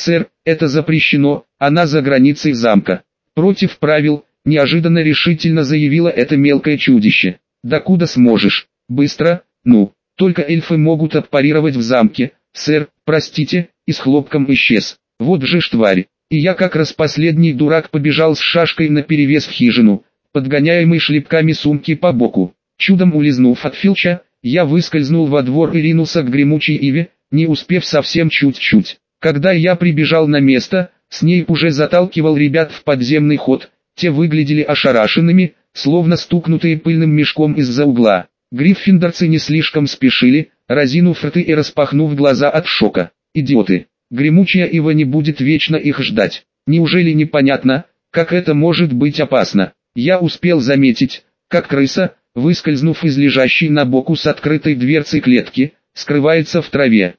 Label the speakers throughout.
Speaker 1: сэр, это запрещено, она за границей замка. Против правил, неожиданно решительно заявила это мелкое чудище. Да куда сможешь? Быстро, ну, только эльфы могут отпарировать в замке, сэр, простите, и с хлопком исчез. Вот же ж тварь. И я как раз последний дурак побежал с шашкой наперевес в хижину, подгоняемый шлепками сумки по боку. Чудом улизнув от Филча, я выскользнул во двор и ринулся к гремучей иве, не успев совсем чуть-чуть. Когда я прибежал на место, Снейп уже заталкивал ребят в подземный ход, те выглядели ошарашенными, словно стукнутые пыльным мешком из-за угла. Гриффиндорцы не слишком спешили, разинув рты и распахнув глаза от шока. Идиоты! Гремучая ива не будет вечно их ждать. Неужели непонятно, как это может быть опасно? Я успел заметить, как крыса, выскользнув из лежащей на боку с открытой дверцей клетки, скрывается в траве.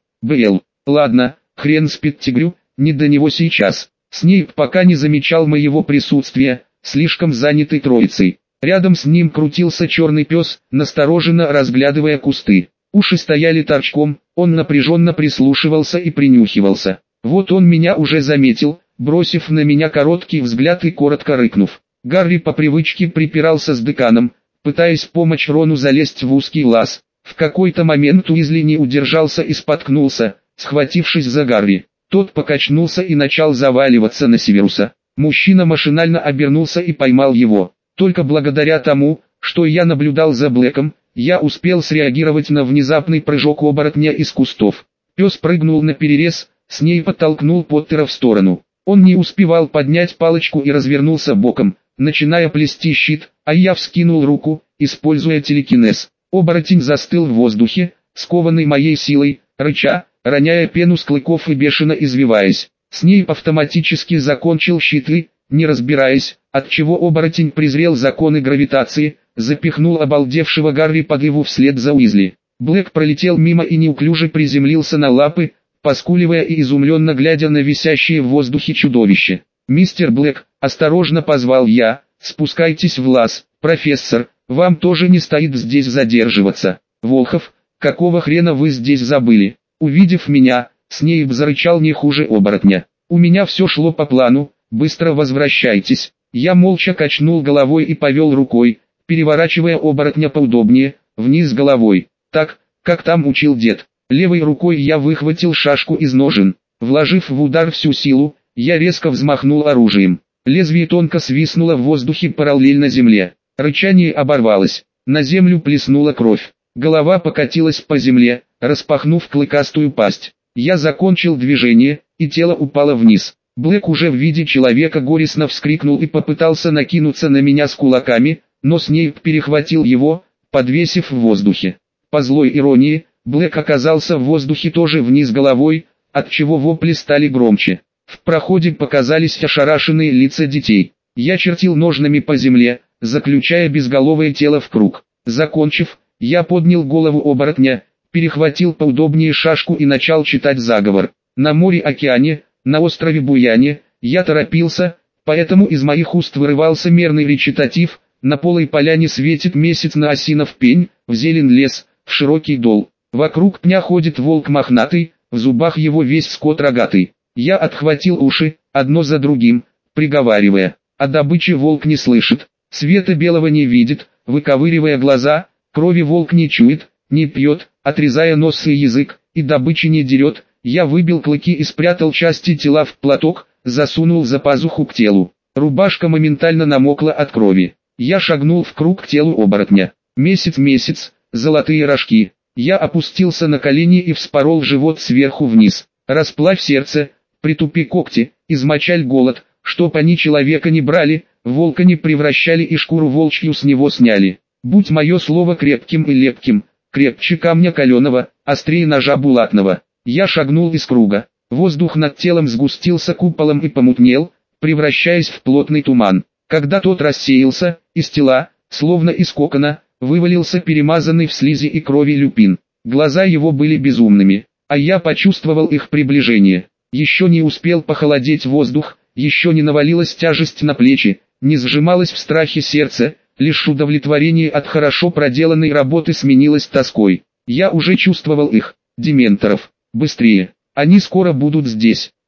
Speaker 1: Ладно, хрен с Петтигрю, не до него сейчас. Снейп пока не замечал моего присутствия, слишком занятый троицей. Рядом с ним крутился черный пес, настороженно разглядывая кусты. Уши стояли торчком, он напряженно прислушивался и принюхивался. Вот он меня уже заметил, бросив на меня короткий взгляд и коротко рыкнув. Гарри по привычке припирался с деканом, пытаясь помочь Рону залезть в узкий лаз. В какой-то момент Уизли не удержался и споткнулся, схватившись за Гарри. Тот покачнулся и начал заваливаться на Северуса. Мужчина машинально обернулся и поймал его. Только благодаря тому, что я наблюдал за Блэком, я успел среагировать на внезапный прыжок оборотня из кустов. Пес прыгнул на перерез, Снейп подтолкнул Поттера в сторону. Он не успевал поднять палочку и развернулся боком, начиная плести щит, а я вскинул руку, используя телекинез. Оборотень застыл в воздухе, скованный моей силой, рыча, роняя пену с клыков и бешено извиваясь. Снейп автоматически закончил щит и, не разбираясь, отчего оборотень презрел законы гравитации, запихнул обалдевшего Гарри под иву вслед за Уизли. Блэк пролетел мимо и неуклюже приземлился на лапы, поскуливая и изумленно глядя на висящее в воздухе чудовище. «Мистер Блэк», — осторожно позвал я, — «спускайтесь в лаз, профессор, вам тоже не стоит здесь задерживаться». «Волхов, какого хрена вы здесь забыли?» Увидев меня, Снейп зарычал не хуже оборотня. «У меня все шло по плану, быстро возвращайтесь». Я молча качнул головой и повел рукой, переворачивая оборотня поудобнее, вниз головой, так, как там учил дед. Левой рукой я выхватил шашку из ножен. Вложив в удар всю силу, я резко взмахнул оружием. Лезвие тонко свиснуло в воздухе параллельно земле. Рычание оборвалось. На землю плеснула кровь. Голова покатилась по земле, распахнув клыкастую пасть. Я закончил движение, и тело упало вниз. Блэк уже в виде человека горестно вскрикнул и попытался накинуться на меня с кулаками, но Снейп перехватил его, подвесив в воздухе. По злой иронии, Блэк оказался в воздухе тоже вниз головой, отчего вопли стали громче. В проходе показались ошарашенные лица детей. Я чертил ножнами по земле, заключая безголовое тело в круг. Закончив, я поднял голову оборотня, перехватил поудобнее шашку и начал читать заговор. На море-океане, на острове Буяне, я торопился, поэтому из моих уст вырывался мерный речитатив. На полой поляне светит месяц на осинов пень, в зелен лес, в широкий дол. Вокруг пня ходит волк мохнатый, в зубах его весь скот рогатый. Я отхватил уши, одно за другим, приговаривая, о добыче волк не слышит, света белого не видит, выковыривая глаза, крови волк не чует, не пьет, отрезая нос и язык, и добычи не дерет. Я выбил клыки и спрятал части тела в платок, засунул за пазуху к телу. Рубашка моментально намокла от крови. Я шагнул в круг к телу оборотня. Месяц, золотые рожки. Я опустился на колени и вспорол живот сверху вниз. Расплавь сердце, притупи когти, измочаль голод, чтоб они человека не брали, волка не превращали и шкуру волчью с него сняли. Будь мое слово крепким и лепким, крепче камня каленого, острее ножа булатного. Я шагнул из круга. Воздух над телом сгустился куполом и помутнел, превращаясь в плотный туман. Когда тот рассеялся, из тела, словно из кокона, вывалился перемазанный в слизи и крови Люпин. Глаза его были безумными, а я почувствовал их приближение. Еще не успел похолодеть воздух, еще не навалилась тяжесть на плечи, не сжималось в страхе сердце, лишь удовлетворение от хорошо проделанной работы сменилось тоской. Я уже чувствовал их, дементоров. Быстрее, они скоро будут здесь.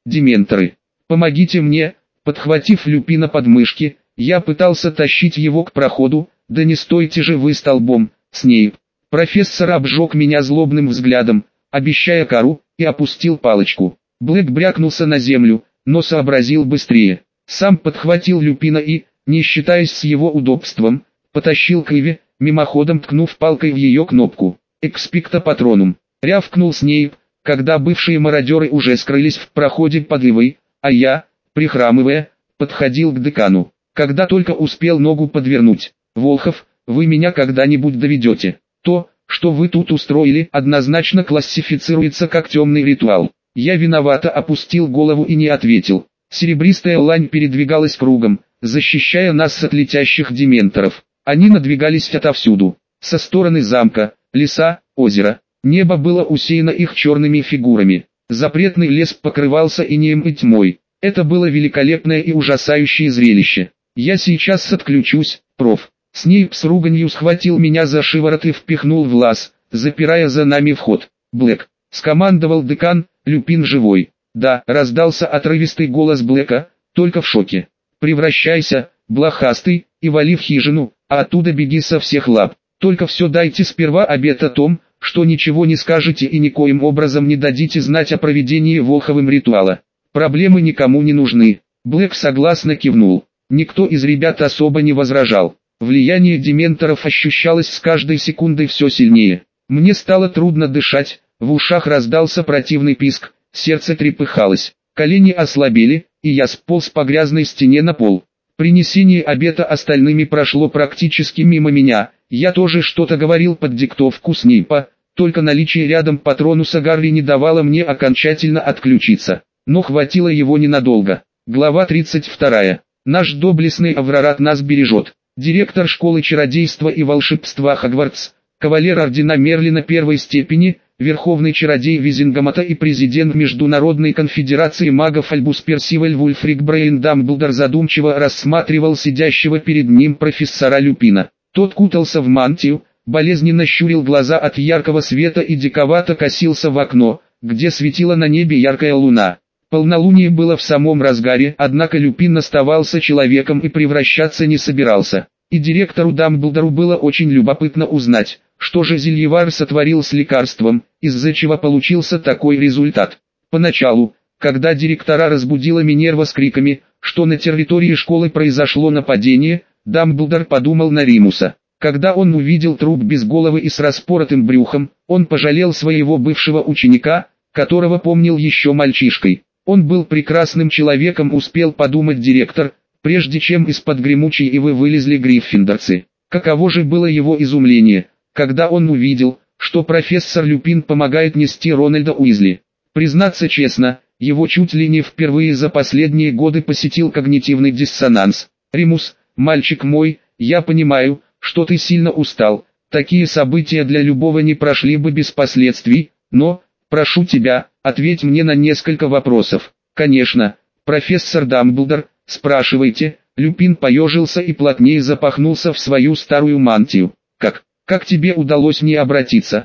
Speaker 1: Дементоры. Помогите мне!» Подхватив Люпина под мышки, я пытался тащить его к проходу. «Да не стойте же вы столбом, Снейп!» Профессор обжег меня злобным взглядом, обещая кару, и опустил палочку. Блэк брякнулся на землю, но сообразил быстрее. Сам подхватил Люпина и, не считаясь с его удобством, потащил к Иве, мимоходом ткнув палкой в ее кнопку. «Экспекто патронум!» рявкнул Снейп, когда бывшие мародеры уже скрылись в проходе под Ивой, а я, прихрамывая, подходил к декану. Когда только успел ногу подвернуть. «Волхов, вы меня когда-нибудь доведете. То, что вы тут устроили, однозначно классифицируется как темный ритуал». Я виновато опустил голову и не ответил. Серебристая лань передвигалась кругом, защищая нас от летящих дементоров. Они надвигались отовсюду. Со стороны замка, леса, озера. Небо было усеяно их черными фигурами. Запретный лес покрывался инеем и тьмой. Это было великолепное и ужасающее зрелище. «Я сейчас отключусь, проф». Снейп с руганью схватил меня за шиворот и впихнул в лаз, запирая за нами вход. «Блэк», — скомандовал декан, — «Люпин живой». «Да», — раздался отрывистый голос Блэка, только в шоке. «Превращайся, блохастый, и вали в хижину, а оттуда беги со всех лап. Только все дайте сперва обет о том, что ничего не скажете и никоим образом не дадите знать о проведении Волховым ритуала. Проблемы никому не нужны». Блэк согласно кивнул. Никто из ребят особо не возражал. Влияние дементоров ощущалось с каждой секундой все сильнее. Мне стало трудно дышать, в ушах раздался противный писк, сердце трепыхалось, колени ослабели, и я сполз по грязной стене на пол. Принесение обета остальными прошло практически мимо меня, я тоже что-то говорил под диктовку Снейпа, только наличие рядом патронуса Гарри не давало мне окончательно отключиться. Но хватило его ненадолго. Глава 32. Наш доблестный Аврорат нас бережет. Директор школы чародейства и волшебства Хогвартс, кавалер ордена Мерлина первой степени, верховный чародей Визингамата и президент Международной конфедерации магов Альбус Персиваль Вульфрик Брейн Дамблдор задумчиво рассматривал сидящего перед ним профессора Люпина. Тот кутался в мантию, болезненно щурил глаза от яркого света и диковато косился в окно, где светила на небе яркая луна. Полнолуние было в самом разгаре, однако Люпин оставался человеком и превращаться не собирался. И директору Дамблдору было очень любопытно узнать, что же Зельевар сотворил с лекарством, из-за чего получился такой результат. Поначалу, когда директора разбудила Минерва с криками, что на территории школы произошло нападение, Дамблдор подумал на Римуса. Когда он увидел труп без головы и с распоротым брюхом, он пожалел своего бывшего ученика, которого помнил еще мальчишкой. Он был прекрасным человеком, успел подумать директор, прежде чем из-под гремучей ивы вылезли гриффиндорцы. Каково же было его изумление, когда он увидел, что профессор Люпин помогает нести Рональда Уизли. Признаться честно, его чуть ли не впервые за последние годы посетил когнитивный диссонанс. «Римус, мальчик мой, я понимаю, что ты сильно устал, такие события для любого не прошли бы без последствий, но, прошу тебя, ответь мне на несколько вопросов». «Конечно, профессор Дамблдор, спрашивайте». Люпин поежился и плотнее запахнулся в свою старую мантию. Как тебе удалось не обратиться?»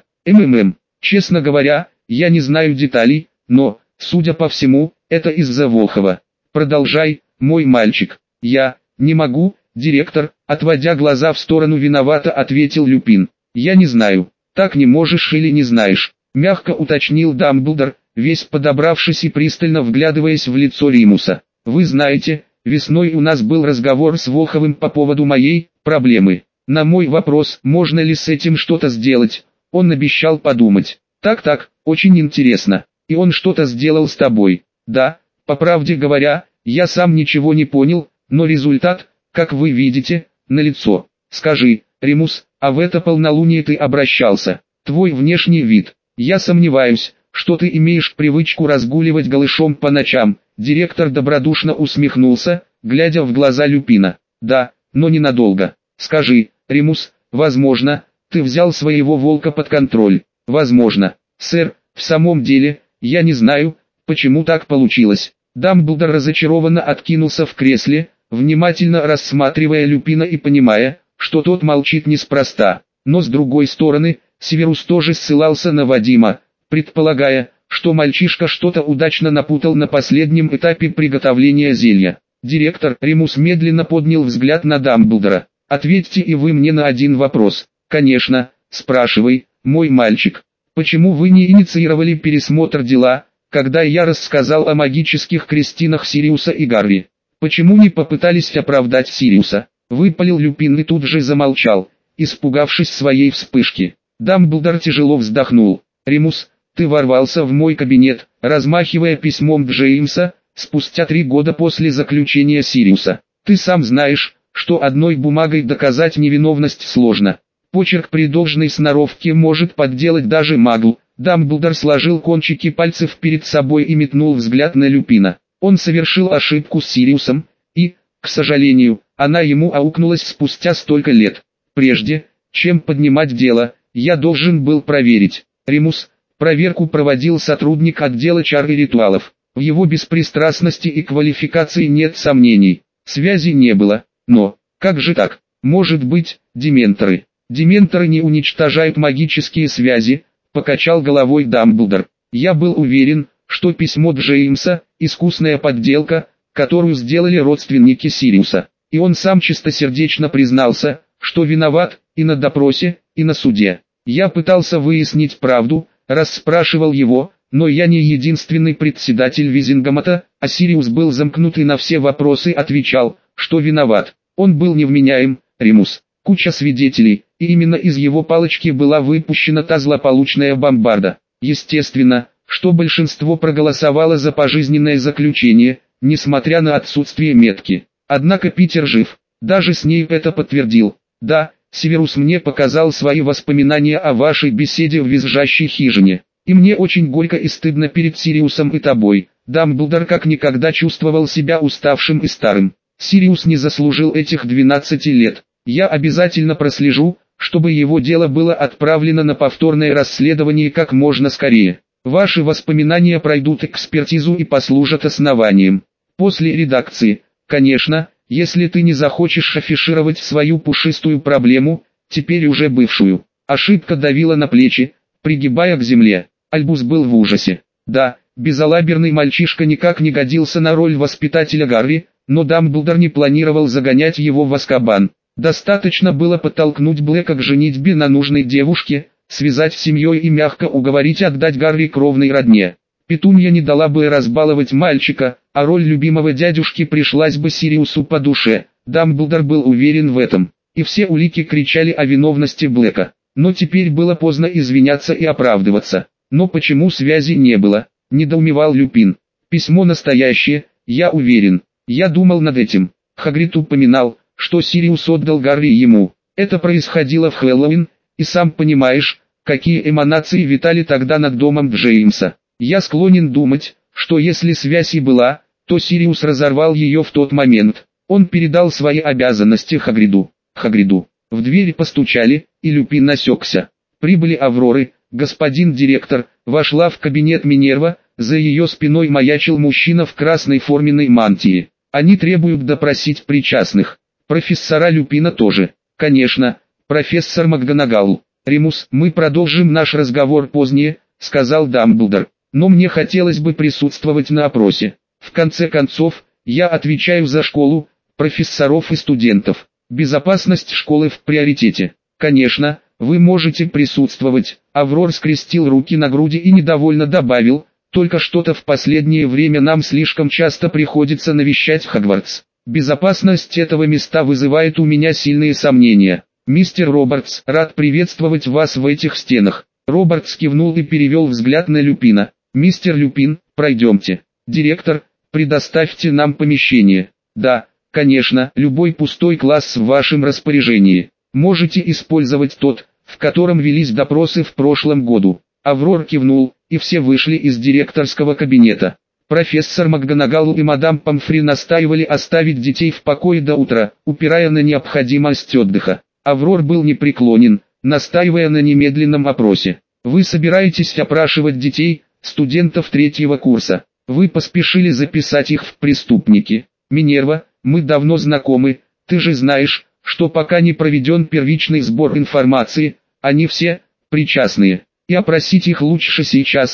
Speaker 1: Честно говоря, я не знаю деталей, но, судя по всему, это из-за Волхова. Продолжай, мой мальчик». «Я не могу, директор», отводя глаза в сторону виновато ответил Люпин. «Я не знаю». «Так не можешь или не знаешь?» Мягко уточнил Дамблдор, весь подобравшись и пристально вглядываясь в лицо Римуса. «Вы знаете, весной у нас был разговор с Волховым по поводу моей проблемы. На мой вопрос, можно ли с этим что-то сделать, он обещал подумать. Так, очень интересно. И он что-то сделал с тобой?» «Да, по правде говоря, я сам ничего не понял, но результат, как вы видите, налицо. Скажи, Римус, а в это полнолуние ты обращался? Твой внешний вид. Я сомневаюсь, что ты имеешь привычку разгуливать голышом по ночам». Директор добродушно усмехнулся, глядя в глаза Люпина. «Да, но ненадолго. Скажи, Римус, возможно, ты взял своего волка под контроль?» «Возможно, сэр, в самом деле, я не знаю, почему так получилось». Дамблдор разочарованно откинулся в кресле, внимательно рассматривая Люпина и понимая, что тот молчит неспроста. Но с другой стороны, Северус тоже ссылался на Вадима, предполагая, что мальчишка что-то удачно напутал на последнем этапе приготовления зелья. Директор Ремус медленно поднял взгляд на Дамблдора. «Ответьте и вы мне на один вопрос». «Конечно, спрашивай, мой мальчик. Почему вы не инициировали пересмотр дела, когда я рассказал о магических крестинах Сириуса и Гарри? Почему не попытались оправдать Сириуса?» Выпалил Люпин и тут же замолчал, испугавшись своей вспышки. Дамблдор тяжело вздохнул. «Ремус, ты ворвался в мой кабинет, размахивая письмом Джеймса, спустя 3 года после заключения Сириуса. Ты сам знаешь, что одной бумагой доказать невиновность сложно. Почерк при должной сноровке может подделать даже магу». Дамблдор сложил кончики пальцев перед собой и метнул взгляд на Люпина. Он совершил ошибку с Сириусом, и, к сожалению, она ему аукнулась спустя столько лет. Прежде, чем поднимать дело, я должен был проверить. Ремус, проверку проводил сотрудник отдела чар и ритуалов. В его беспристрастности и квалификации нет сомнений. Связи не было. Но, как же так? Может быть, дементоры. Дементоры не уничтожают магические связи, покачал головой Дамблдор. Я был уверен, что письмо Джеймса – искусная подделка, которую сделали родственники Сириуса. И он сам чистосердечно признался, что виноват, и на допросе, и на суде. Я пытался выяснить правду, расспрашивал его, но я не единственный председатель Визингамата, а Сириус был замкнут и на все вопросы отвечал, что виноват. Он был невменяем, Ремус. Куча свидетелей, и именно из его палочки была выпущена та злополучная бомбарда. Естественно, что большинство проголосовало за пожизненное заключение, несмотря на отсутствие метки. Однако Питер жив, даже Снейп это подтвердил. Да, Северус мне показал свои воспоминания о вашей беседе в визжащей хижине. И мне очень горько и стыдно перед Сириусом и тобой. Дамблдор как никогда чувствовал себя уставшим и старым. Сириус не заслужил этих 12 лет. Я обязательно прослежу, чтобы его дело было отправлено на повторное расследование как можно скорее. Ваши воспоминания пройдут экспертизу и послужат основанием. После редакции, конечно, если ты не захочешь афишировать свою пушистую проблему, теперь уже бывшую. Ошибка давила на плечи, пригибая к земле. Альбус был в ужасе. Да, безалаберный мальчишка никак не годился на роль воспитателя Гарри, но Дамблдор не планировал загонять его в Азкабан. Достаточно было подтолкнуть Блэка к женитьбе на нужной девушке, связать с семьей и мягко уговорить отдать Гарри кровной родне. Петунья не дала бы разбаловать мальчика, а роль любимого дядюшки пришлась бы Сириусу по душе. Дамблдор был уверен в этом, и все улики кричали о виновности Блэка. Но теперь было поздно извиняться и оправдываться. Но почему связи не было, недоумевал Люпин. Письмо настоящее, я уверен. Я думал над этим. Хагрид упоминал, что Сириус отдал Гарри ему. Это происходило в Хэллоуин, и сам понимаешь, какие эманации витали тогда над домом Джеймса. Я склонен думать, что если связь и была, то Сириус разорвал ее в тот момент. Он передал свои обязанности Хагриду. В дверь постучали, и Люпин осекся. Прибыли Авроры, господин директор, вошла в кабинет Минерва, за ее спиной маячил мужчина в красной форменной мантии. Они требуют допросить причастных. Профессора Люпина тоже. Конечно, профессор МакГонагал. Ремус, мы продолжим наш разговор позднее, сказал Дамблдор. Но мне хотелось бы присутствовать на опросе. В конце концов, я отвечаю за школу, профессоров и студентов. Безопасность школы в приоритете. Конечно, вы можете присутствовать. Аврор скрестил руки на груди и недовольно добавил, только что-то в последнее время нам слишком часто приходится навещать Хогвартс. Безопасность этого места вызывает у меня сильные сомнения. Мистер Робертс, рад приветствовать вас в этих стенах. Робертс кивнул и перевел взгляд на Люпина. Мистер Люпин, пройдемте. Директор, предоставьте нам помещение. Да, конечно, любой пустой класс в вашем распоряжении. Можете использовать тот, в котором велись допросы в прошлом году. Аврор кивнул, и все вышли из директорского кабинета. Профессор МакГонагал и мадам Помфри настаивали оставить детей в покое до утра, упирая на необходимость отдыха. Аврор был непреклонен, настаивая на немедленном опросе. Вы собираетесь опрашивать детей, студентов 3-го курса. Вы поспешили записать их в преступники. Минерва, мы давно знакомы, ты же знаешь, что пока не проведен первичный сбор информации, они все причастные. И опросить их лучше сейчас,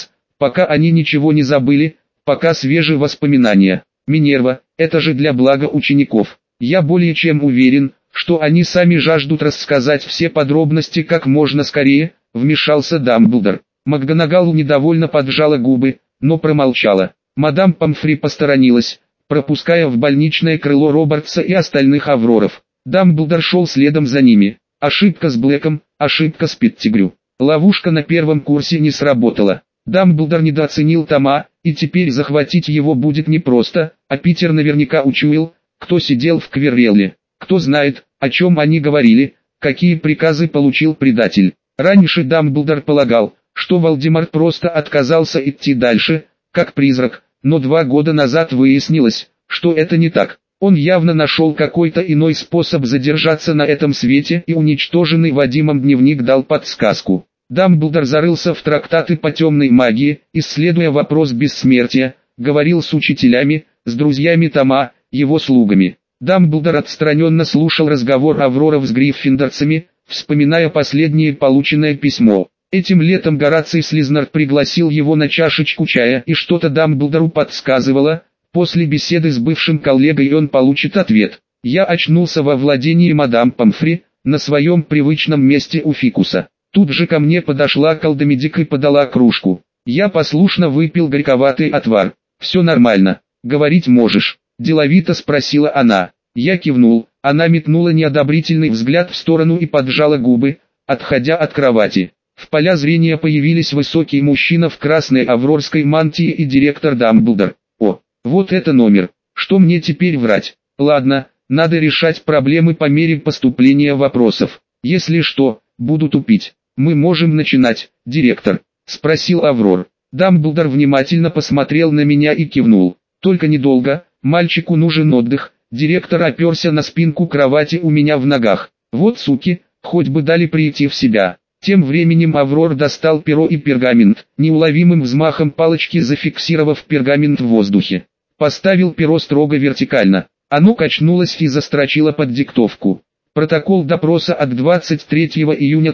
Speaker 1: Пока они ничего не забыли, пока свежие воспоминания. Минерва, это же для блага учеников. Я более чем уверен, что они сами жаждут рассказать все подробности как можно скорее, вмешался Дамблдор. МакГонагал недовольно поджала губы, но промолчала. Мадам Помфри посторонилась, пропуская в больничное крыло Робертса и остальных Авроров. Дамблдор шел следом за ними. Ошибка с Блэком, ошибка с Петтигрю. Ловушка на первом курсе не сработала. Дамблдор недооценил Тома, и теперь захватить его будет непросто, а Питер наверняка учуял, кто сидел в Квиррелле. Кто знает, о чем они говорили, какие приказы получил предатель. Раньше Дамблдор полагал, что Волдеморт просто отказался идти дальше, как призрак, но 2 года назад выяснилось, что это не так. Он явно нашел какой-то иной способ задержаться на этом свете, и уничтоженный Вадимом дневник дал подсказку. Дамблдор зарылся в трактаты по темной магии, исследуя вопрос бессмертия, говорил с учителями, с друзьями Тома, его слугами. Дамблдор отстраненно слушал разговор Авроров с гриффиндорцами, вспоминая последнее полученное письмо. Этим летом Гораций Слизнард пригласил его на чашечку чая, и что-то Дамблдору подсказывало, после беседы с бывшим коллегой он получит ответ. Я очнулся во владении мадам Помфри, на своем привычном месте у фикуса. Тут же ко мне подошла колдомедик и подала кружку. Я послушно выпил горьковатый отвар. «Все нормально, говорить можешь?» – деловито спросила она. Я кивнул, она метнула неодобрительный взгляд в сторону и поджала губы, отходя от кровати. В поля зрения появились высокий мужчина в красной аврорской мантии и директор Дамблдор. О, вот это номер. Что мне теперь врать? Ладно, надо решать проблемы по мере поступления вопросов. Если что, буду тупить. Мы можем начинать, директор? Спросил Аврор. Дамблдор внимательно посмотрел на меня и кивнул. Только недолго, мальчику нужен отдых. Директор оперся на спинку кровати у меня в ногах. Вот суки, хоть бы дали прийти в себя. Тем временем Аврор достал перо и пергамент, неуловимым взмахом палочки зафиксировав пергамент в воздухе. Поставил перо строго вертикально. Оно качнулось и застрочило под диктовку. Протокол допроса от 23 июня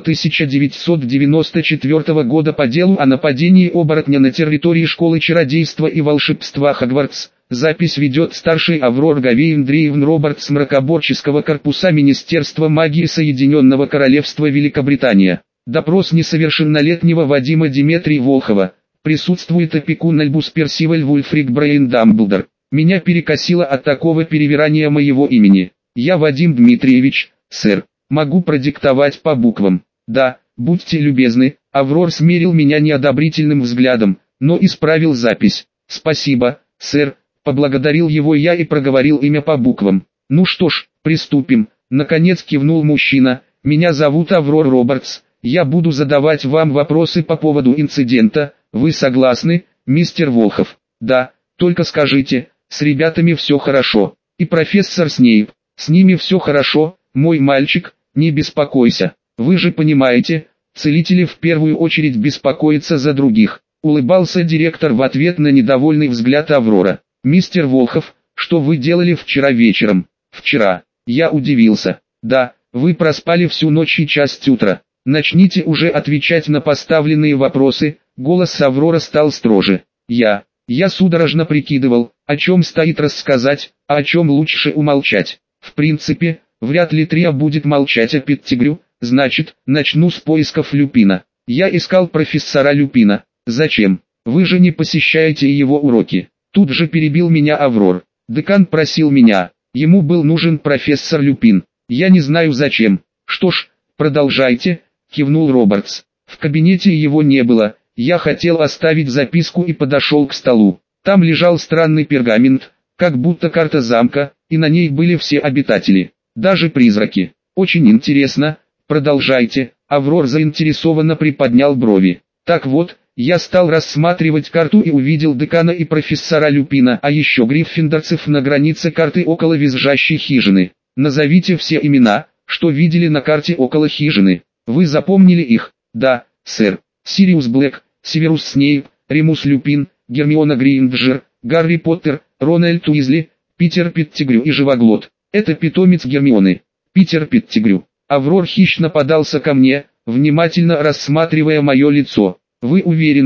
Speaker 1: 1994 года по делу о нападении оборотня на территории школы чародейства и волшебства Хогвартс. Запись ведет старший Аврор Гавейн Дрейвен Робертс мракоборческого корпуса Министерства магии Соединенного Королевства Великобритания. Допрос несовершеннолетнего Вадима Димитрия Волхова. Присутствует опекун Альбус Персиваль Вульфрик Брейн Дамблдор. Меня перекосило от такого перевирания моего имени. Я Вадим Дмитриевич, сэр. Могу продиктовать по буквам. Да, будьте любезны. Аврор смерил меня неодобрительным взглядом, но исправил запись. Спасибо, сэр. Поблагодарил его я и проговорил имя по буквам. Ну что ж, приступим. Наконец кивнул мужчина. Меня зовут Аврор Робертс. Я буду задавать вам вопросы по поводу инцидента. Вы согласны, мистер Волхов? Да, только скажите, с ребятами все хорошо. И профессор Снейп. С ними все хорошо, мой мальчик, не беспокойся. Вы же понимаете, целители в первую очередь беспокоятся за других. Улыбался директор в ответ на недовольный взгляд Аврора. Мистер Волхов, что вы делали вчера вечером? Вчера. Я удивился. Да, вы проспали всю ночь и часть утра. Начните уже отвечать на поставленные вопросы. Голос Аврора стал строже. Я судорожно прикидывал, о чем стоит рассказать, а о чем лучше умолчать. В принципе, вряд ли Триа будет молчать о Петтигрю, значит, начну с поисков Люпина. Я искал профессора Люпина. Зачем? Вы же не посещаете его уроки. Тут же перебил меня Аврор. Декан просил меня. Ему был нужен профессор Люпин. Я не знаю зачем. Что ж, продолжайте, кивнул Робертс. В кабинете его не было. Я хотел оставить записку и подошел к столу. Там лежал странный пергамент, как будто карта замка, и на ней были все обитатели, даже призраки. Очень интересно, продолжайте. Аврор заинтересованно приподнял брови. Так вот, я стал рассматривать карту и увидел декана и профессора Люпина, а еще гриффиндорцев на границе карты около визжащей хижины. Назовите все имена, что видели на карте около хижины. Вы запомнили их? Да, сэр. Сириус Блэк, Северус Снейп, Ремус Люпин, Гермиона Грейнджер, Гарри Поттер, Рональд Уизли, Питер Петтигрю и Живоглот. Это питомец Гермионы. Питер Петтигрю. Аврор хищно подался ко мне, внимательно рассматривая мое лицо. Вы уверены,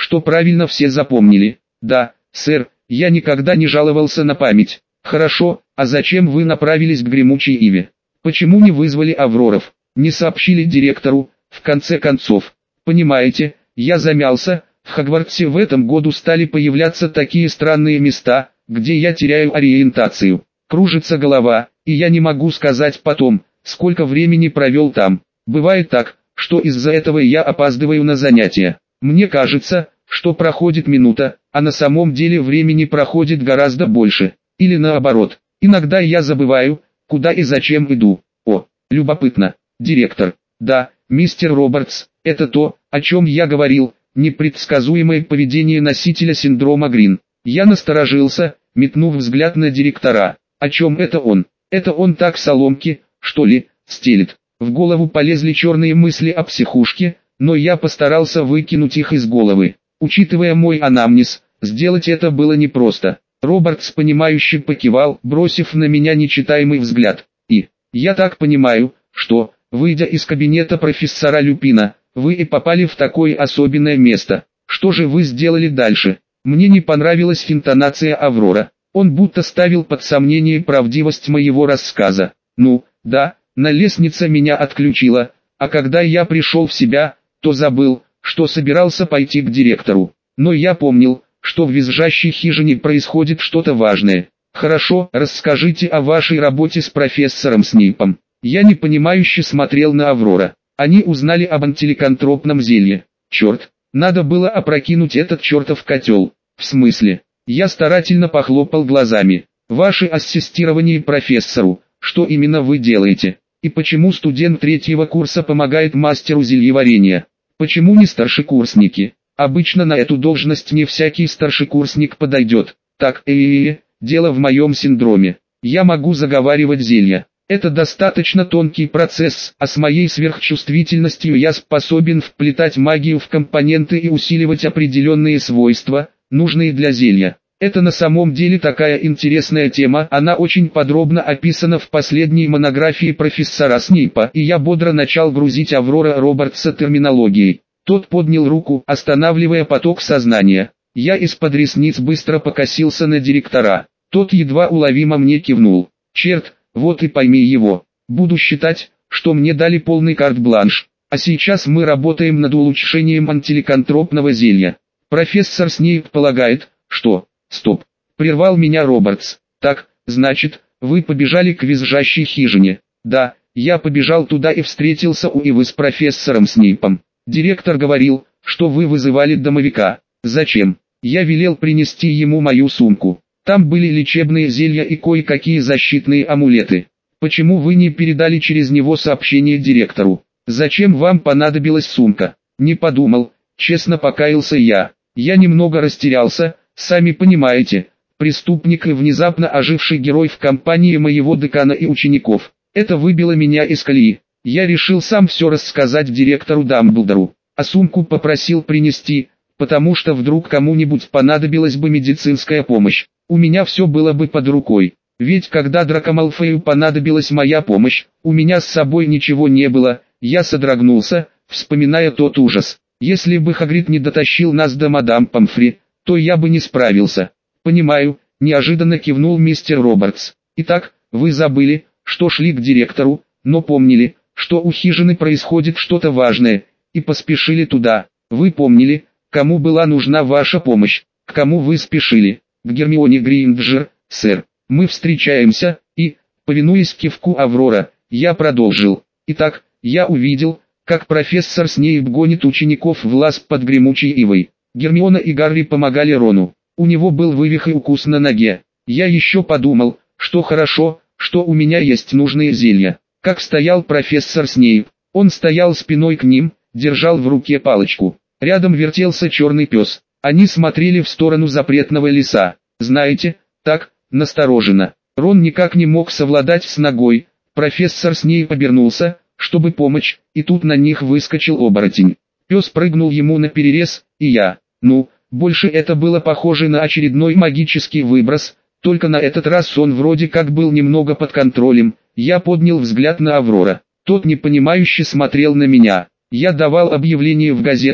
Speaker 1: что правильно все запомнили. Да, сэр, я никогда не жаловался на память. Хорошо, а зачем вы направились к гремучей иве? Почему не вызвали Авроров? Не сообщили директору, в конце концов? Понимаете, я замялся. В Хогвартсе в этом году стали появляться такие странные места, где я теряю ориентацию. Кружится голова, и я не могу сказать потом, сколько времени провел там. Бывает так, что из-за этого я опаздываю на занятия. Мне кажется, что проходит минута, а на самом деле времени проходит гораздо больше. Или наоборот, иногда я забываю, куда и зачем иду. О, любопытно, директор. Да, мистер Робертс, это то, о чем я говорил, непредсказуемое поведение носителя синдрома Грин. Я насторожился, метнув взгляд на директора. О чем это он? Это он так соломки, что ли, стелит? В голову полезли черные мысли о психушке, но я постарался выкинуть их из головы. Учитывая мой анамнез, сделать это было непросто. Робертс понимающе покивал, бросив на меня нечитаемый взгляд. И, я так понимаю, что, выйдя из кабинета профессора Люпина, вы и попали в такое особенное место. Что же вы сделали дальше? Мне не понравилась интонация Аврора. Он будто ставил под сомнение правдивость моего рассказа. Ну, да, на лестнице меня отключила, а когда я пришел в себя, то забыл, что собирался пойти к директору. Но я помнил, что в визжащей хижине происходит что-то важное. Хорошо, расскажите о вашей работе с профессором Снейпом. Я непонимающе смотрел на Аврора. Они узнали об антиликантропном зелье. Черт, надо было опрокинуть этот чертов котел. В смысле? Я старательно похлопал глазами. Ваше ассистирование профессору, что именно вы делаете? И почему студент третьего курса помогает мастеру зельеварения? Почему не старшекурсники? Обычно на эту должность не всякий старшекурсник подойдет. Так, дело в моем синдроме. Я могу заговаривать зелья. Это достаточно тонкий процесс, а с моей сверхчувствительностью я способен вплетать магию в компоненты и усиливать определенные свойства, нужные для зелья. Это на самом деле такая интересная тема, она очень подробно описана в последней монографии профессора Снейпа, и я бодро начал грузить Аврора Робертса терминологией. Тот поднял руку, останавливая поток сознания. Я из-под ресниц быстро покосился на директора. Тот едва уловимо мне кивнул. Черт, вот и пойми его. Буду считать, что мне дали полный карт-бланш. А сейчас мы работаем над улучшением антиликантропного зелья. Профессор Снейп полагает, что... Стоп. Прервал меня Робертс. Так, значит, вы побежали к визжащей хижине. Да, я побежал туда и встретился у Ивы с профессором Снейпом. Директор говорил, что вы вызывали домовика. Зачем? Я велел принести ему мою сумку. Там были лечебные зелья и кое-какие защитные амулеты. Почему вы не передали через него сообщение директору? Зачем вам понадобилась сумка? Не подумал, честно покаялся я. Я немного растерялся, сами понимаете, преступник и внезапно оживший герой в компании моего декана и учеников. Это выбило меня из колеи. Я решил сам все рассказать директору Дамблдору, а сумку попросил принести, потому что вдруг кому-нибудь понадобилась бы медицинская помощь. У меня все было бы под рукой. Ведь когда Драко Малфою понадобилась моя помощь, у меня с собой ничего не было. Я содрогнулся, вспоминая тот ужас. Если бы Хагрид не дотащил нас до мадам Помфри, то я бы не справился. Понимаю, неожиданно кивнул мистер Робертс. Итак, вы забыли, что шли к директору, но помнили, что у хижины происходит что-то важное, и поспешили туда. Вы помнили, кому была нужна ваша помощь, к кому вы спешили? К Гермионе Грейнджер, сэр. Мы встречаемся, и, повинуясь кивку Аврора, я продолжил. Итак, я увидел, как профессор Снейп гонит учеников в лаз под гремучей ивой. Гермиона и Гарри помогали Рону. У него был вывих и укус на ноге. Я еще подумал, что хорошо, что у меня есть нужные зелья. Как стоял профессор Снейп. Он стоял спиной к ним, держал в руке палочку. Рядом вертелся черный пес. Они смотрели в сторону запретного леса. Знаете, так, настороженно. Рон никак не мог совладать с ногой. Профессор Снейп обернулся, чтобы помочь, и тут на них выскочил оборотень. Пес прыгнул ему наперерез, и я. Больше это было похоже на очередной магический выброс, только на этот раз он вроде как был немного под контролем. Я поднял взгляд на Аврора. Тот непонимающе смотрел на меня. Я давал объявления в газетах,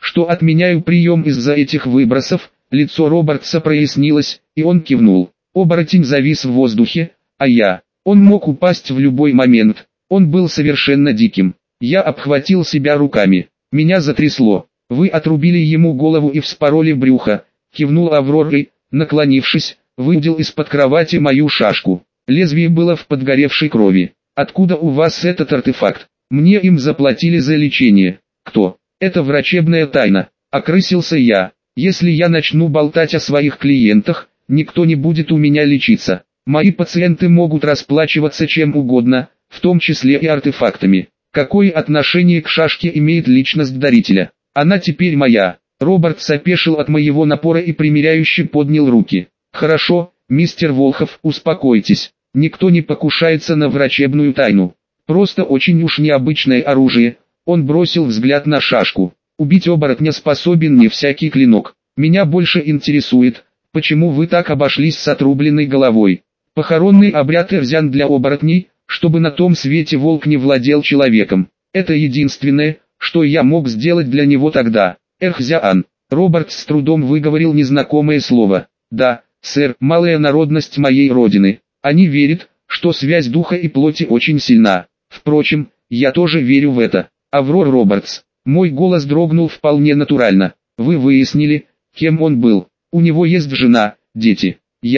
Speaker 1: что отменяю прием из-за этих выбросов. Лицо Робертса прояснилось, и он кивнул. Оборотень завис в воздухе, а я... Он мог упасть в любой момент, он был совершенно диким. Я обхватил себя руками, меня затрясло. Вы отрубили ему голову и вспороли брюхо, кивнул Аврор и, наклонившись, выудил из-под кровати мою шашку. Лезвие было в подгоревшей крови. Откуда у вас этот артефакт? Мне им заплатили за лечение. Кто? Это врачебная тайна. Окрысился я. Если я начну болтать о своих клиентах, никто не будет у меня лечиться. Мои пациенты могут расплачиваться чем угодно, в том числе и артефактами. Какое отношение к шашке имеет личность дарителя? Она теперь моя. Роберт опешил от моего напора и примиряюще поднял руки. Хорошо, мистер Волхов, успокойтесь. Никто не покушается на врачебную тайну. Просто очень уж необычное оружие. Он бросил взгляд на шашку. Убить оборотня способен не всякий клинок. Меня больше интересует, почему вы так обошлись с отрубленной головой. Похоронный обряд Эрзян для оборотней, чтобы на том свете волк не владел человеком. Это единственное, что я мог сделать для него тогда. Эрхзяан. Роберт с трудом выговорил незнакомое слово. Да, сэр, малая народность моей родины. Они верят, что связь духа и плоти очень сильна. Впрочем, я тоже верю в это. Аврор Робертс. Мой голос дрогнул вполне натурально. Вы выяснили, кем он был. У него есть жена, дети.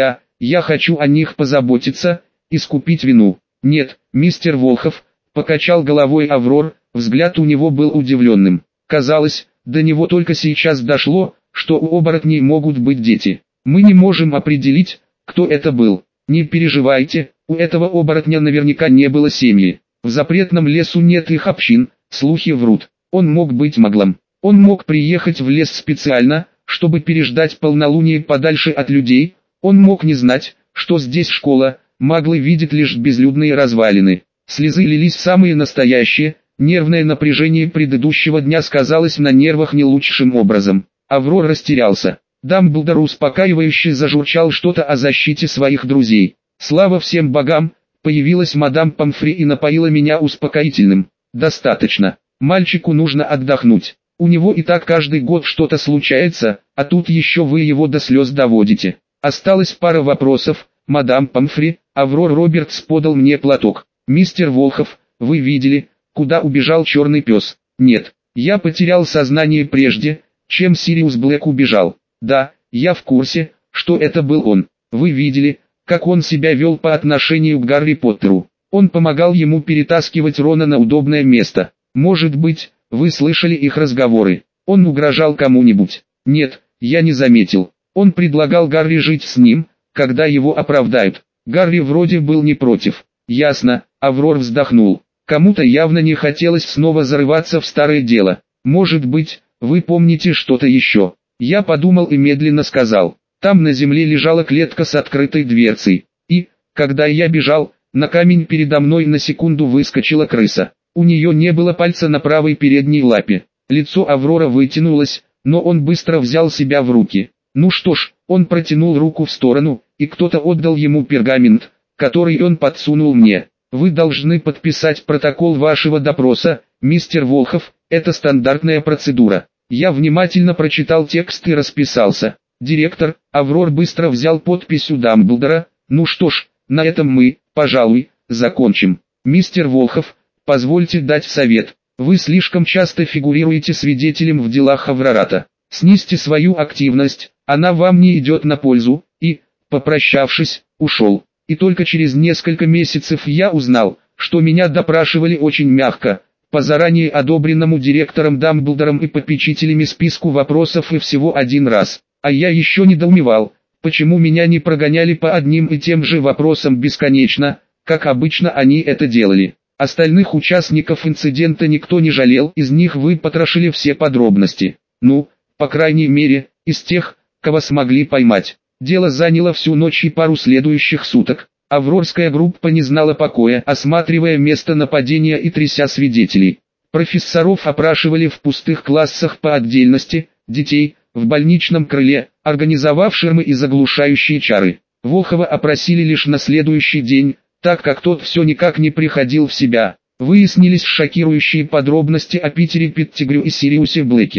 Speaker 1: Я хочу о них позаботиться, искупить вину. Нет, мистер Волхов, покачал головой Аврор, взгляд у него был удивленным. Казалось, до него только сейчас дошло, что у оборотней могут быть дети. Мы не можем определить, кто это был. Не переживайте, у этого оборотня наверняка не было семьи. В запретном лесу нет их общин, слухи врут. Он мог быть маглом. Он мог приехать в лес специально, чтобы переждать полнолуние подальше от людей. Он мог не знать, что здесь школа, маглы видят лишь безлюдные развалины. Слезы лились самые настоящие, нервное напряжение предыдущего дня сказалось на нервах не лучшим образом. Аврор растерялся. Дамблдор успокаивающе зажурчал что-то о защите своих друзей. Слава всем богам, появилась мадам Помфри и напоила меня успокоительным. Достаточно. Мальчику нужно отдохнуть. У него и так каждый год что-то случается, а тут еще вы его до слез доводите. Осталась пара вопросов, мадам Помфри. Аврор Робертс подал мне платок. Мистер Волхов, вы видели, куда убежал черный пес? Нет, я потерял сознание прежде, чем Сириус Блэк убежал. Да, я в курсе, что это был он. Вы видели, как он себя вел по отношению к Гарри Поттеру. Он помогал ему перетаскивать Рона на удобное место. Может быть, вы слышали их разговоры. Он угрожал кому-нибудь? Нет, я не заметил. Он предлагал Гарри жить с ним, когда его оправдают. Гарри вроде был не против. Ясно, Аврор вздохнул. Кому-то явно не хотелось снова зарываться в старое дело. Может быть, вы помните что-то еще? Я подумал и медленно сказал. Там на земле лежала клетка с открытой дверцей. И, когда я бежал, на камень передо мной на секунду выскочила крыса. У нее не было пальца на правой передней лапе. Лицо Аврора вытянулось, но он быстро взял себя в руки. Ну что ж, он протянул руку в сторону, и кто-то отдал ему пергамент, который он подсунул мне. Вы должны подписать протокол вашего допроса, мистер Волхов, это стандартная процедура. Я внимательно прочитал текст и расписался. Директор, Аврор быстро взял подпись у Дамблдора. Ну что ж, на этом мы, пожалуй, закончим. Мистер Волхов, позвольте дать совет. Вы слишком часто фигурируете свидетелем в делах Аврората. Снизьте свою активность, она вам не идет на пользу, и, попрощавшись, ушел. И только через несколько месяцев я узнал, что меня допрашивали очень мягко, по заранее одобренному директором Дамблдором и попечителями списку вопросов и всего один раз. А я еще недоумевал, почему меня не прогоняли по одним и тем же вопросам бесконечно, как обычно они это делали. Остальных участников инцидента никто не жалел, из них выпотрошили все подробности. Ну, по крайней мере, из тех, кого смогли поймать. Дело заняло всю ночь и пару следующих суток. Аврорская группа не знала покоя, осматривая место нападения и тряся свидетелей. Профессоров опрашивали в пустых классах по отдельности, детей, в больничном крыле, организовав ширмы и заглушающие чары. Волхова опросили лишь на следующий день, так как тот все никак не приходил в себя. Выяснились шокирующие подробности о Питере Петтигрю и Сириусе Блэке.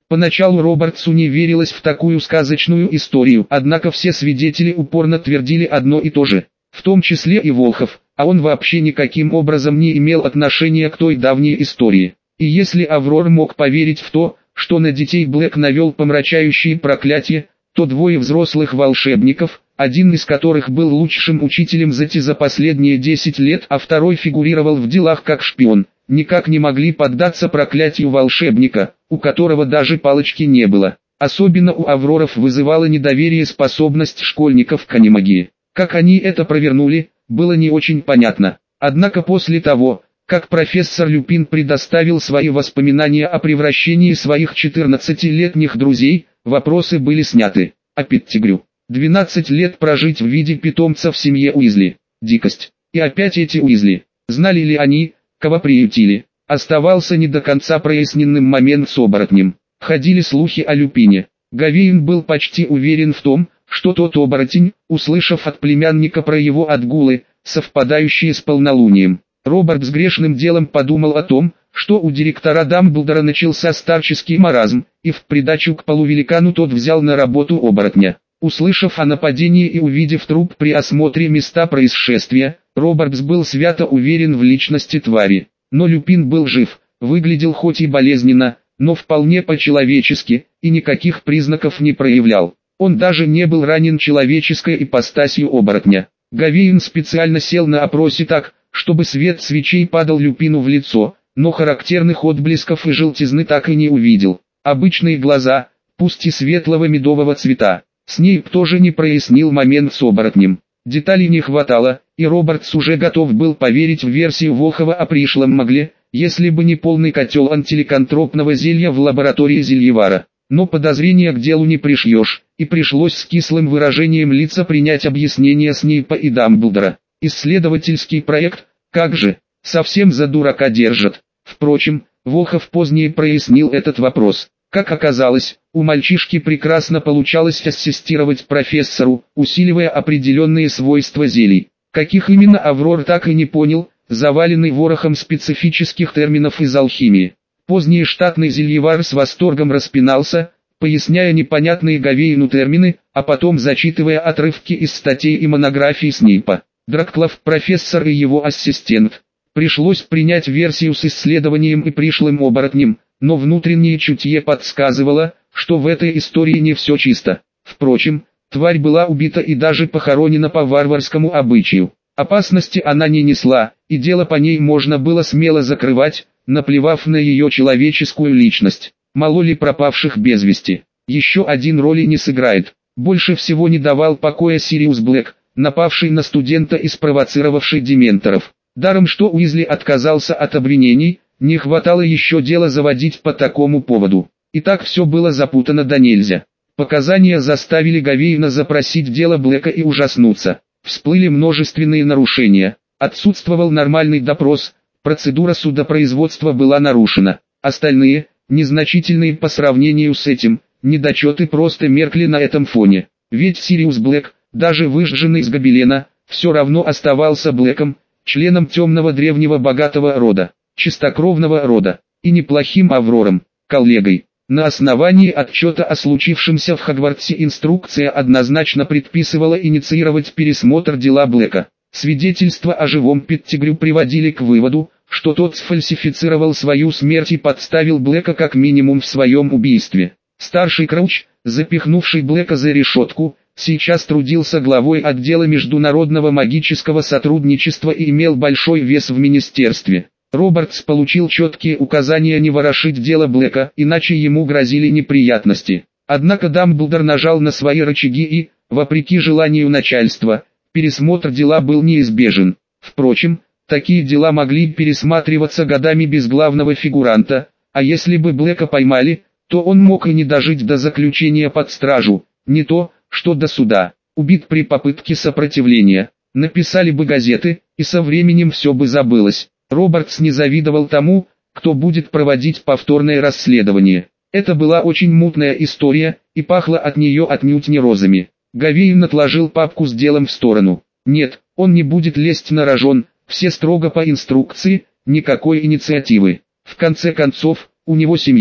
Speaker 1: Поначалу Робертсу не верилось в такую сказочную историю, однако все свидетели упорно твердили одно и то же, в том числе и Волхов, а он вообще никаким образом не имел отношения к той давней истории. И если Аврор мог поверить в то, что на детей Блэк навел помрачающие проклятия, то двое взрослых волшебников, один из которых был лучшим учителем Зети за последние 10 лет, а второй фигурировал в делах как шпион, никак не могли поддаться проклятию волшебника, у которого даже палочки не было. Особенно у Авроров вызывала недоверие способность школьников к анимагии. Как они это провернули, было не очень понятно. Однако после того, как профессор Люпин предоставил свои воспоминания о превращении своих 14-летних друзей, вопросы были сняты. А Петтигрю, 12 лет прожить в виде питомца в семье Уизли, дикость. И опять эти Уизли, знали ли они, кого приютили? Оставался не до конца проясненным момент с оборотнем. Ходили слухи о Люпине. Гавейн был почти уверен в том, что тот оборотень, услышав от племянника про его отгулы, совпадающие с полнолунием. Роберт с грешным делом подумал о том, что у директора Дамблдора начался старческий маразм, и в придачу к полувеликану тот взял на работу оборотня. Услышав о нападении и увидев труп при осмотре места происшествия, Робертс был свято уверен в личности твари. Но Люпин был жив, выглядел хоть и болезненно, но вполне по-человечески, и никаких признаков не проявлял. Он даже не был ранен человеческой ипостасью оборотня. Гавейн специально сел на опросе так, чтобы свет свечей падал Люпину в лицо, но характерных отблесков и желтизны так и не увидел. Обычные глаза, пусть и светлого медового цвета. Снейп тоже не прояснил момент с оборотнем. Деталей не хватало, и Робертс уже готов был поверить в версию Волхова о пришлом Магле, если бы не полный котел антиликантропного зелья в лаборатории Зельевара. Но подозрения к делу не пришьешь, и пришлось с кислым выражением лица принять объяснение Снейпа и Дамблдора. Исследовательский проект, как же, совсем за дурака держат. Впрочем, Волхов позднее прояснил этот вопрос. Как оказалось, у мальчишки прекрасно получалось ассистировать профессору, усиливая определенные свойства зелий. Каких именно Аврор так и не понял, заваленный ворохом специфических терминов из алхимии. Поздний штатный зельевар с восторгом распинался, поясняя непонятные Гавейну термины, а потом зачитывая отрывки из статей и монографий Снейпа. Драклав, профессор и его ассистент. Пришлось принять версию с исследованием и пришлым оборотнем, но внутреннее чутье подсказывало, что в этой истории не все чисто. Впрочем, тварь была убита и даже похоронена по варварскому обычаю. Опасности она не несла, и дело по ней можно было смело закрывать, наплевав на ее человеческую личность. Мало ли пропавших без вести. Еще один роли не сыграет. Больше всего не давал покоя Сириус Блэк, напавший на студента и спровоцировавший дементоров. Даром что Уизли отказался от обвинений, не хватало еще дела заводить по такому поводу. И так все было запутано до нельзя. Показания заставили Гавейна запросить дело Блэка и ужаснуться. Всплыли множественные нарушения. Отсутствовал нормальный допрос, процедура судопроизводства была нарушена. Остальные, незначительные по сравнению с этим, недочеты просто меркли на этом фоне. Ведь Сириус Блэк, даже выжженный из гобелена, все равно оставался Блэком, членом темного древнего богатого рода, чистокровного рода, и неплохим Аврором, коллегой. На основании отчета о случившемся в Хогвартсе инструкция однозначно предписывала инициировать пересмотр дела Блэка. Свидетельства о живом Петтигрю приводили к выводу, что тот сфальсифицировал свою смерть и подставил Блэка как минимум в своем убийстве. Старший Крауч, запихнувший Блэка за решетку, сейчас трудился главой отдела международного магического сотрудничества и имел большой вес в министерстве. Робертс получил четкие указания не ворошить дело Блэка, иначе ему грозили неприятности. Однако Дамблдор нажал на свои рычаги и, вопреки желанию начальства, пересмотр дела был неизбежен. Впрочем, такие дела могли пересматриваться годами без главного фигуранта, а если бы Блэка поймали, то он мог и не дожить до заключения под стражу, не то, что до суда. Убит при попытке сопротивления. Написали бы газеты, и со временем все бы забылось. Робертс не завидовал тому, кто будет проводить повторное расследование. Это была очень мутная история, и пахло от нее отнюдь не розами. Гавейн отложил папку с делом в сторону. Нет, он не будет лезть на рожон, все строго по инструкции, никакой инициативы. В конце концов, у него семья,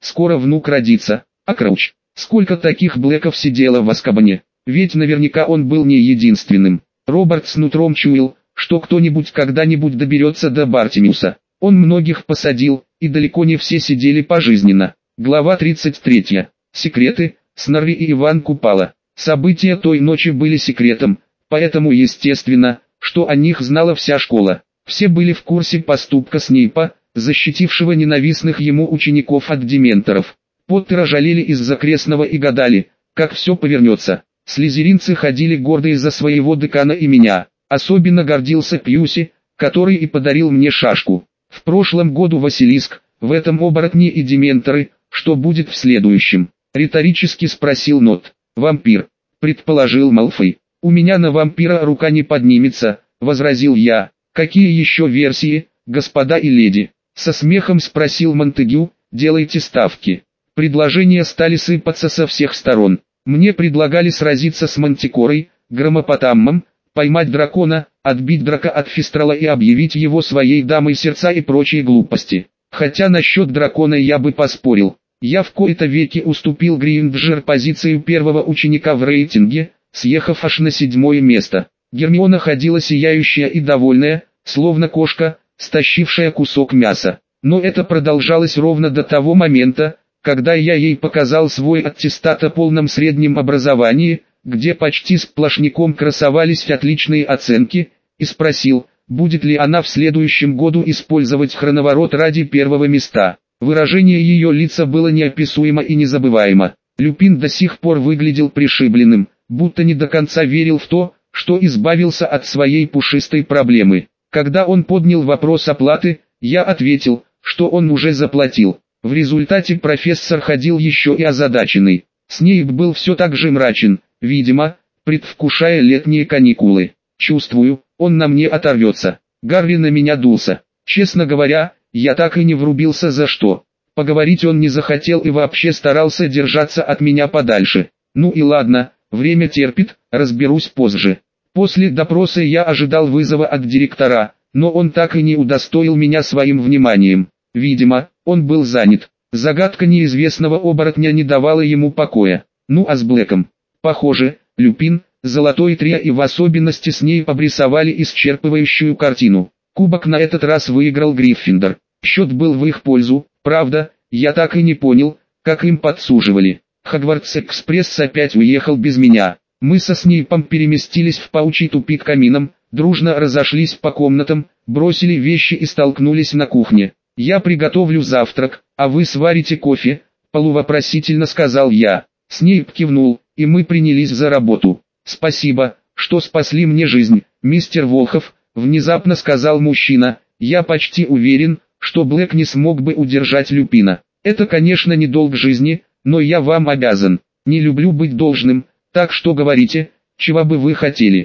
Speaker 1: скоро внук родится. А Крауч, сколько таких Блэков сидело в Азкабане? Ведь наверняка он был не единственным. Роберт с нутром чуял, что кто-нибудь когда-нибудь доберется до Бартимиуса. Он многих посадил, и далеко не все сидели пожизненно. Глава 33. Секреты. Снорри и Иван Купала. События той ночи были секретом, поэтому естественно, что о них знала вся школа. Все были в курсе поступка Снейпа, защитившего ненавистных ему учеников от дементоров. Поттера жалели из-за крестного и гадали, как все повернется. Слизеринцы ходили гордые за своего декана и меня. Особенно гордился Пьюси, который и подарил мне шашку. В прошлом году Василиск, в этом оборотни и дементоры, что будет в следующем? Риторически спросил Нот. Вампир, предположил Малфой. У меня на вампира рука не поднимется, возразил я. Какие еще версии, господа и леди? Со смехом спросил Монтегю. Делайте ставки. Предложения стали сыпаться со всех сторон. Мне предлагали сразиться с Мантикорой, Громопотаммом, поймать дракона, отбить драка от Фистрала и объявить его своей дамой сердца и прочие глупости. Хотя насчет дракона я бы поспорил. Я в кои-то веки уступил Гринджер позицию первого ученика в рейтинге, съехав аж на 7-е место. Гермиона ходила сияющая и довольная, словно кошка, стащившая кусок мяса. Но это продолжалось ровно до того момента, когда я ей показал свой аттестат о полном среднем образовании, где почти сплошняком красовались отличные оценки, и спросил, будет ли она в следующем году использовать хроноворот ради первого места. Выражение ее лица было неописуемо и незабываемо. Люпин до сих пор выглядел пришибленным, будто не до конца верил в то, что избавился от своей пушистой проблемы. Когда он поднял вопрос оплаты, я ответил, что он уже заплатил. В результате профессор ходил еще и озадаченный. Снейп был все так же мрачен, видимо, предвкушая летние каникулы. Чувствую, он на мне оторвется. Гарри на меня дулся. Честно говоря, я так и не врубился за что. Поговорить он не захотел и вообще старался держаться от меня подальше. Ну и ладно, время терпит, разберусь позже. После допроса я ожидал вызова от директора, но он так и не удостоил меня своим вниманием. Видимо, он был занят. Загадка неизвестного оборотня не давала ему покоя. Ну а с Блэком? Похоже, Люпин, Золотой Трио и в особенности Снейп обрисовали исчерпывающую картину. Кубок на этот раз выиграл Гриффиндор. Счет был в их пользу, правда, я так и не понял, как им подсуживали. Хогвартс-экспресс опять уехал без меня. Мы со Снейпом переместились в паучий тупик камином, дружно разошлись по комнатам, бросили вещи и столкнулись на кухне. «Я приготовлю завтрак, а вы сварите кофе», — полувопросительно сказал я. Снейп кивнул, и мы принялись за работу. «Спасибо, что спасли мне жизнь, мистер Волхов», — внезапно сказал мужчина. «Я почти уверен, что Блэк не смог бы удержать Люпина. Это, конечно, не долг жизни, но я вам обязан. Не люблю быть должным, так что говорите, чего бы вы хотели».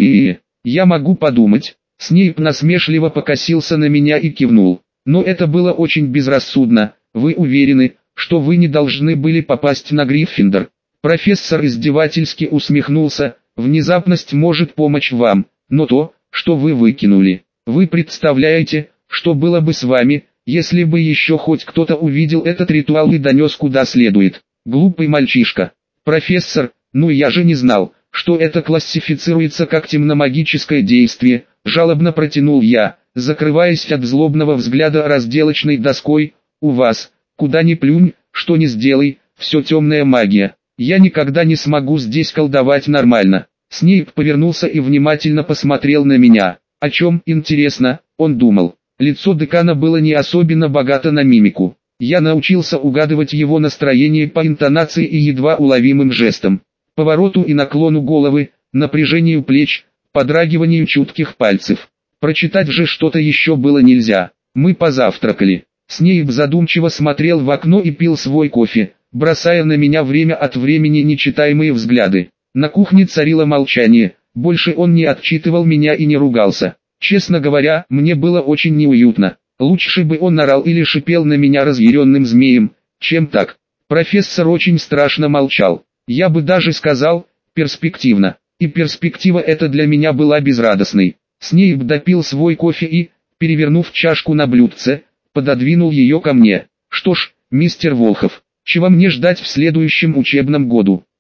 Speaker 1: Я могу подумать». Снейп насмешливо покосился на меня и кивнул. «Но это было очень безрассудно. Вы уверены, что вы не должны были попасть на Гриффиндор?» Профессор издевательски усмехнулся. «Внезапность может помочь вам, но то, что вы выкинули. Вы представляете, что было бы с вами, если бы еще хоть кто-то увидел этот ритуал и донес куда следует? Глупый мальчишка. Профессор, ну я же не знал, что это классифицируется как темномагическое действие», жалобно протянул я, закрываясь от злобного взгляда разделочной доской. «У вас, куда ни плюнь, что ни сделай, все темная магия. Я никогда не смогу здесь колдовать нормально». Снейп повернулся и внимательно посмотрел на меня. О чем, интересно, он думал? Лицо декана было не особенно богато на мимику. Я научился угадывать его настроение по интонации и едва уловимым жестам, повороту и наклону головы, напряжению плеч, подрагиванию чутких пальцев. Прочитать же что-то еще было нельзя. Мы позавтракали. Снейп задумчиво смотрел в окно и пил свой кофе, бросая на меня время от времени нечитаемые взгляды. На кухне царило молчание, больше он не отчитывал меня и не ругался. Честно говоря, мне было очень неуютно. Лучше бы он орал или шипел на меня разъяренным змеем, чем так. Профессор очень страшно молчал. Я бы даже сказал, перспективно. И перспектива эта для меня была безрадостной. Снейп допил свой кофе и, перевернув чашку на блюдце, пододвинул ее ко мне. «Что ж, мистер Волхов. Чего мне ждать в следующем учебном году?